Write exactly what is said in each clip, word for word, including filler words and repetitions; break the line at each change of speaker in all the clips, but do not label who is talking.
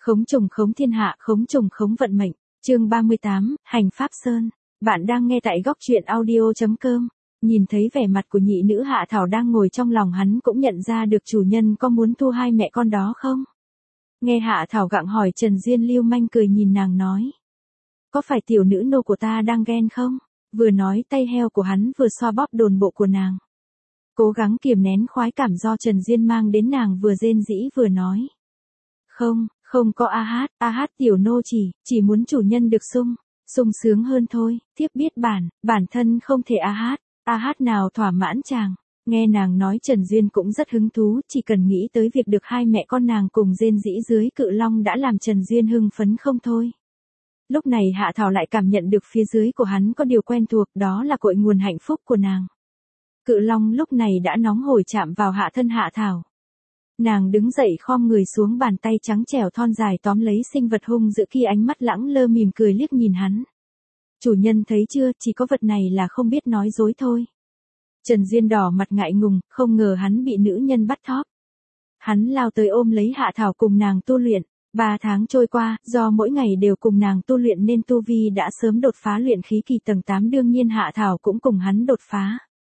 Khống trùng khống thiên hạ, khống trùng khống vận mệnh. Chương ba mươi tám, Hành Pháp Sơn. Bạn đang nghe tại góc truyện audio chấm com. Nhìn thấy vẻ mặt của nhị nữ Hạ Thảo đang ngồi trong lòng hắn cũng nhận ra được chủ nhân có muốn thu hai mẹ con đó không? Nghe Hạ Thảo gặng hỏi Trần Duyên lưu manh cười nhìn nàng nói. Có phải tiểu nữ nô của ta đang ghen không? Vừa nói tay heo của hắn vừa xoa bóp đồn bộ của nàng. Cố gắng kiềm nén khoái cảm do Trần Duyên mang đến nàng vừa rên rỉ vừa nói. Không, không có a hát, a hát tiểu nô chỉ, chỉ muốn chủ nhân được sung, sung sướng hơn thôi, thiếp biết bản, bản thân không thể a hát, a hát nào thỏa mãn chàng. Nghe nàng nói Trần Duyên cũng rất hứng thú, chỉ cần nghĩ tới việc được hai mẹ con nàng cùng rên rỉ dưới cự long đã làm Trần Duyên hưng phấn không thôi. Lúc này Hạ Thảo lại cảm nhận được phía dưới của hắn có điều quen thuộc, đó là cội nguồn hạnh phúc của nàng. Cự long lúc này đã nóng hổi chạm vào hạ thân Hạ Thảo. Nàng đứng dậy khom người xuống, bàn tay trắng trẻo thon dài tóm lấy sinh vật hung dữ kia, ánh mắt lẳng lơ mỉm cười liếc nhìn hắn. Chủ nhân thấy chưa, chỉ có vật này là không biết nói dối thôi. Trần Duyên đỏ mặt ngại ngùng, không ngờ hắn bị nữ nhân bắt thóp. Hắn lao tới ôm lấy Hạ Thảo cùng nàng tu luyện. Ba tháng trôi qua, do mỗi ngày đều cùng nàng tu luyện nên tu vi đã sớm đột phá luyện khí kỳ tầng tám, đương nhiên Hạ Thảo cũng cùng hắn đột phá.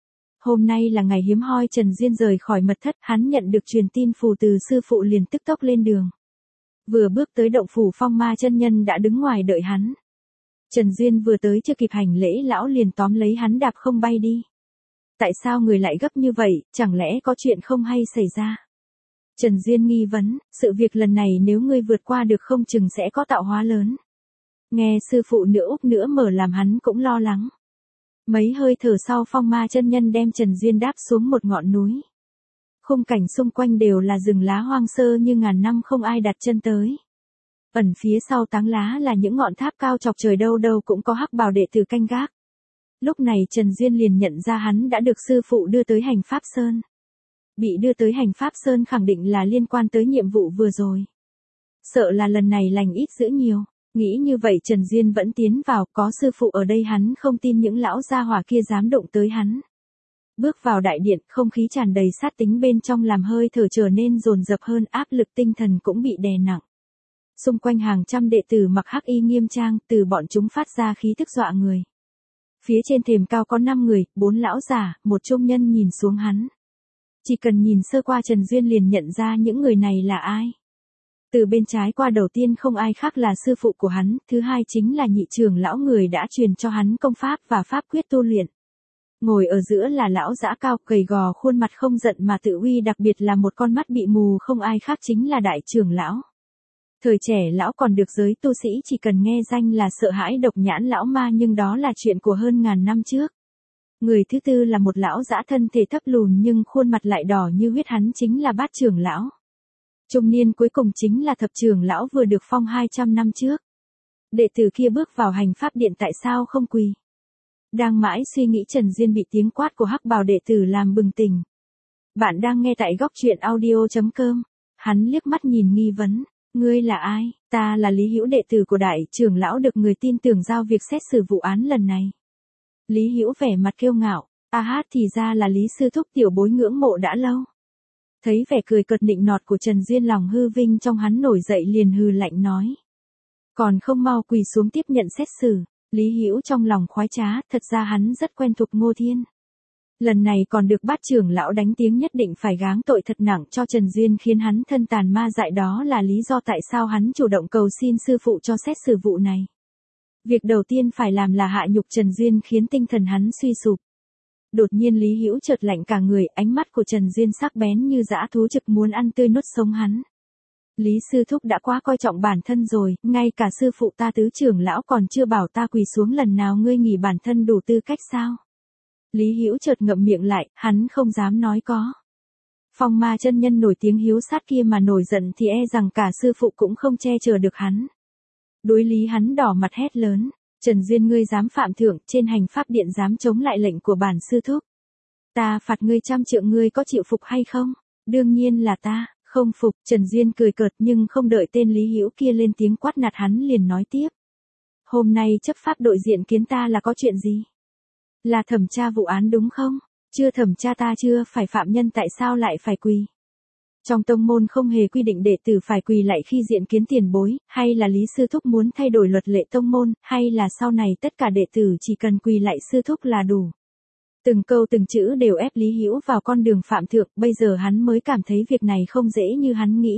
Hôm nay là ngày hiếm hoi Trần Duyên rời khỏi mật thất, hắn nhận được truyền tin phù từ sư phụ liền tức tốc lên đường. Vừa bước tới động phủ, Phong Ma chân nhân đã đứng ngoài đợi hắn. Trần Duyên vừa tới chưa kịp hành lễ, lão liền tóm lấy hắn đạp không bay đi. Tại sao người lại gấp như vậy, chẳng lẽ có chuyện không hay xảy ra? Trần Duyên nghi vấn, sự việc lần này nếu ngươi vượt qua được không chừng sẽ có tạo hóa lớn. Nghe sư phụ nữa úc nữa mở làm hắn cũng lo lắng. Mấy hơi thở sau, Phong Ma chân nhân đem Trần Duyên đáp xuống một ngọn núi. Khung cảnh xung quanh đều là rừng lá hoang sơ như ngàn năm không ai đặt chân tới. Ẩn phía sau táng lá là những ngọn tháp cao chọc trời, đâu đâu cũng có hắc bào đệ tử canh gác. Lúc này Trần Duyên liền nhận ra hắn đã được sư phụ đưa tới Hành Pháp Sơn. Bị đưa tới Hành Pháp Sơn khẳng định là liên quan tới nhiệm vụ vừa rồi. Sợ là lần này lành ít dữ nhiều. Nghĩ như vậy Trần Duyên vẫn tiến vào, có sư phụ ở đây hắn không tin những lão gia hỏa kia dám động tới hắn. Bước vào đại điện, không khí tràn đầy sát tính bên trong làm hơi thở trở nên dồn dập hơn, áp lực tinh thần cũng bị đè nặng. Xung quanh hàng trăm đệ tử mặc hắc y nghiêm trang, từ bọn chúng phát ra khí thức dọa người. Phía trên thềm cao có năm người, bốn lão già, một trung nhân nhìn xuống hắn. Chỉ cần nhìn sơ qua Trần Duyên liền nhận ra những người này là ai. Từ bên trái qua đầu tiên không ai khác là sư phụ của hắn, thứ hai chính là nhị trưởng lão, người đã truyền cho hắn công pháp và pháp quyết tu luyện. Ngồi ở giữa là lão dã cao, gầy gò, khuôn mặt không giận mà tự uy, đặc biệt là một con mắt bị mù, không ai khác chính là đại trưởng lão. Thời trẻ lão còn được giới tu sĩ chỉ cần nghe danh là sợ hãi độc nhãn lão ma, nhưng đó là chuyện của hơn ngàn năm trước. Người thứ tư là một lão dã thân thể thấp lùn nhưng khuôn mặt lại đỏ như huyết, hắn chính là bát trưởng lão. Trung niên cuối cùng chính là thập trưởng lão vừa được phong hai trăm năm trước. Đệ tử kia bước vào Hành Pháp Điện tại sao không quỳ? Đang mãi suy nghĩ Trần Duyên bị tiếng quát của hắc bào đệ tử làm bừng tỉnh. Bạn đang nghe tại góc truyện audio chấm com. Hắn liếc mắt nhìn nghi vấn. Ngươi là ai? Ta là Lý Hữu, đệ tử của đại trưởng lão được người tin tưởng giao việc xét xử vụ án lần này. Lý Hữu vẻ mặt kiêu ngạo. A hát, thì ra là Lý sư thúc, tiểu bối ngưỡng mộ đã lâu. Thấy vẻ cười cợt nịnh nọt của Trần Duyên, lòng hư vinh trong hắn nổi dậy, liền hừ lạnh nói. Còn không mau quỳ xuống tiếp nhận xét xử. Lý Hữu trong lòng khoái trá, thật ra hắn rất quen thuộc Ngô Thiên. Lần này còn được bát trưởng lão đánh tiếng, nhất định phải gáng tội thật nặng cho Trần Duyên khiến hắn thân tàn ma dại, đó là lý do tại sao hắn chủ động cầu xin sư phụ cho xét xử vụ này. Việc đầu tiên phải làm là hạ nhục Trần Duyên khiến tinh thần hắn suy sụp. Đột nhiên Lý Hữu chợt lạnh cả người, ánh mắt của Trần Duyên sắc bén như dã thú trực muốn ăn tươi nuốt sống hắn. Lý sư thúc đã quá coi trọng bản thân rồi, ngay cả sư phụ ta tứ trưởng lão còn chưa bảo ta quỳ xuống lần nào, ngươi nghĩ bản thân đủ tư cách sao? Lý Hữu chợt ngậm miệng lại, hắn không dám nói có. Phong Ma chân nhân nổi tiếng hiếu sát kia mà nổi giận thì e rằng cả sư phụ cũng không che chở được hắn. Đối lý hắn đỏ mặt hét lớn. Trần Duyên, ngươi dám phạm thượng, trên Hành Pháp Điện dám chống lại lệnh của bản sư thúc. Ta phạt ngươi trăm trượng, ngươi có chịu phục hay không? Đương nhiên là ta, không phục. Trần Duyên cười cợt nhưng không đợi tên Lý Hữu kia lên tiếng quát nạt hắn liền nói tiếp. Hôm nay chấp pháp đội diện kiến ta là có chuyện gì? Là thẩm tra vụ án đúng không? Chưa thẩm tra ta chưa, phải phạm nhân tại sao lại phải quỳ? Trong tông môn không hề quy định đệ tử phải quỳ lạy khi diện kiến tiền bối, hay là Lý sư thúc muốn thay đổi luật lệ tông môn, hay là sau này tất cả đệ tử chỉ cần quỳ lạy sư thúc là đủ. Từng câu từng chữ đều ép Lý Hữu vào con đường phạm thượng, bây giờ hắn mới cảm thấy việc này không dễ như hắn nghĩ.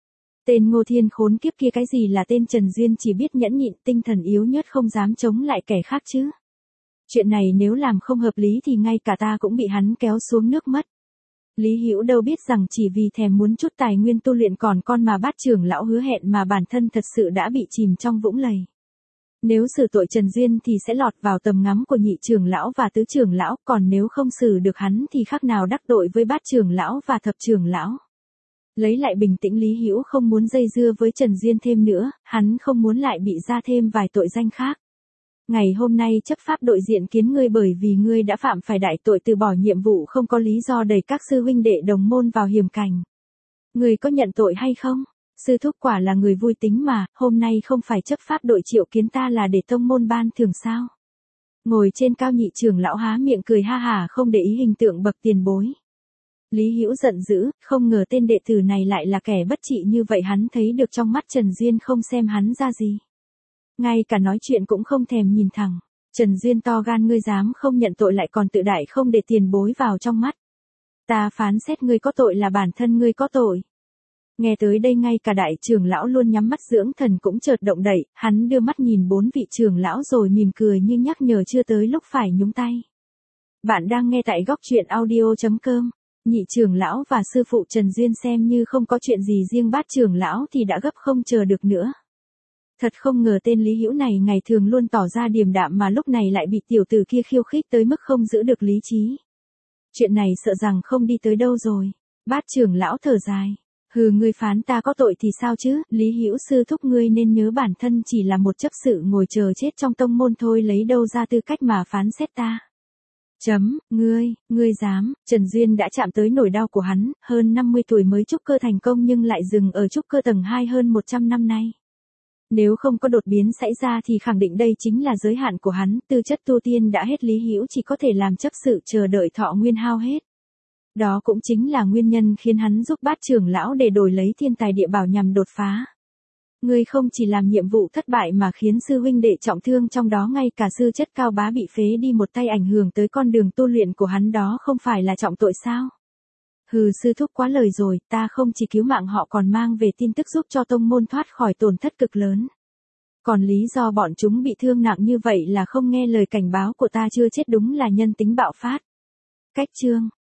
Tên Ngô Thiên khốn kiếp kia cái gì là tên Trần Duyên chỉ biết nhẫn nhịn, tinh thần yếu nhớt không dám chống lại kẻ khác chứ. Chuyện này nếu làm không hợp lý thì ngay cả ta cũng bị hắn kéo xuống nước mất. Lý Hữu đâu biết rằng chỉ vì thèm muốn chút tài nguyên tu luyện còn con mà bát trưởng lão hứa hẹn mà bản thân thật sự đã bị chìm trong vũng lầy. Nếu xử tội Trần Duyên thì sẽ lọt vào tầm ngắm của nhị trưởng lão và tứ trưởng lão, còn nếu không xử được hắn thì khác nào đắc tội với bát trưởng lão và thập trưởng lão. Lấy lại bình tĩnh, Lý Hữu không muốn dây dưa với Trần Duyên thêm nữa, hắn không muốn lại bị ra thêm vài tội danh khác. Ngày hôm nay chấp pháp đội diện kiến ngươi bởi vì ngươi đã phạm phải đại tội từ bỏ nhiệm vụ không có lý do đẩy các sư huynh đệ đồng môn vào hiểm cảnh. Ngươi có nhận tội hay không? Sư thúc quả là người vui tính mà, hôm nay không phải chấp pháp đội triệu kiến ta là để tông môn ban thưởng sao? Ngồi trên cao nhị trưởng lão há miệng cười ha hả không để ý hình tượng bậc tiền bối. Lý Hữu giận dữ, không ngờ tên đệ tử này lại là kẻ bất trị như vậy, hắn thấy được trong mắt Trần Duyên không xem hắn ra gì. Ngay cả nói chuyện cũng không thèm nhìn thẳng. Trần Duyên to gan, ngươi dám không nhận tội lại còn tự đại không để tiền bối vào trong mắt. Ta phán xét ngươi có tội là bản thân ngươi có tội. Nghe tới đây ngay cả đại trưởng lão luôn nhắm mắt dưỡng thần cũng chợt động đậy, hắn đưa mắt nhìn bốn vị trưởng lão rồi mỉm cười như nhắc nhở chưa tới lúc phải nhúng tay. Bạn đang nghe tại góc truyện audio chấm com. Nhị trưởng lão và sư phụ Trần Duyên xem như không có chuyện gì, riêng bát trưởng lão thì đã gấp không chờ được nữa. Thật không ngờ tên Lý Hữu này ngày thường luôn tỏ ra điềm đạm mà lúc này lại bị tiểu tử kia khiêu khích tới mức không giữ được lý trí. Chuyện này sợ rằng không đi tới đâu rồi. Bát trưởng lão thở dài. Hừ, ngươi phán ta có tội thì sao chứ, Lý Hữu sư thúc ngươi nên nhớ bản thân chỉ là một chấp sự ngồi chờ chết trong tông môn thôi, lấy đâu ra tư cách mà phán xét ta. Chấm, ngươi, ngươi dám, Trần Duyên đã chạm tới nỗi đau của hắn, hơn năm mươi tuổi mới trúc cơ thành công nhưng lại dừng ở trúc cơ tầng hai hơn một trăm năm nay. Nếu không có đột biến xảy ra thì khẳng định đây chính là giới hạn của hắn, tư chất tu tiên đã hết, Lý Hữu chỉ có thể làm chấp sự chờ đợi thọ nguyên hao hết. Đó cũng chính là nguyên nhân khiến hắn giúp bát trưởng lão để đổi lấy thiên tài địa bảo nhằm đột phá. Ngươi không chỉ làm nhiệm vụ thất bại mà khiến sư huynh đệ trọng thương, trong đó ngay cả sư chất cao bá bị phế đi một tay, ảnh hưởng tới con đường tu luyện của hắn, đó không phải là trọng tội sao? Hừ, sư thúc quá lời rồi, ta không chỉ cứu mạng họ còn mang về tin tức giúp cho tông môn thoát khỏi tổn thất cực lớn. Còn lý do bọn chúng bị thương nặng như vậy là không nghe lời cảnh báo của ta chưa chết, đúng là nhân tính bạo phát. Cách chương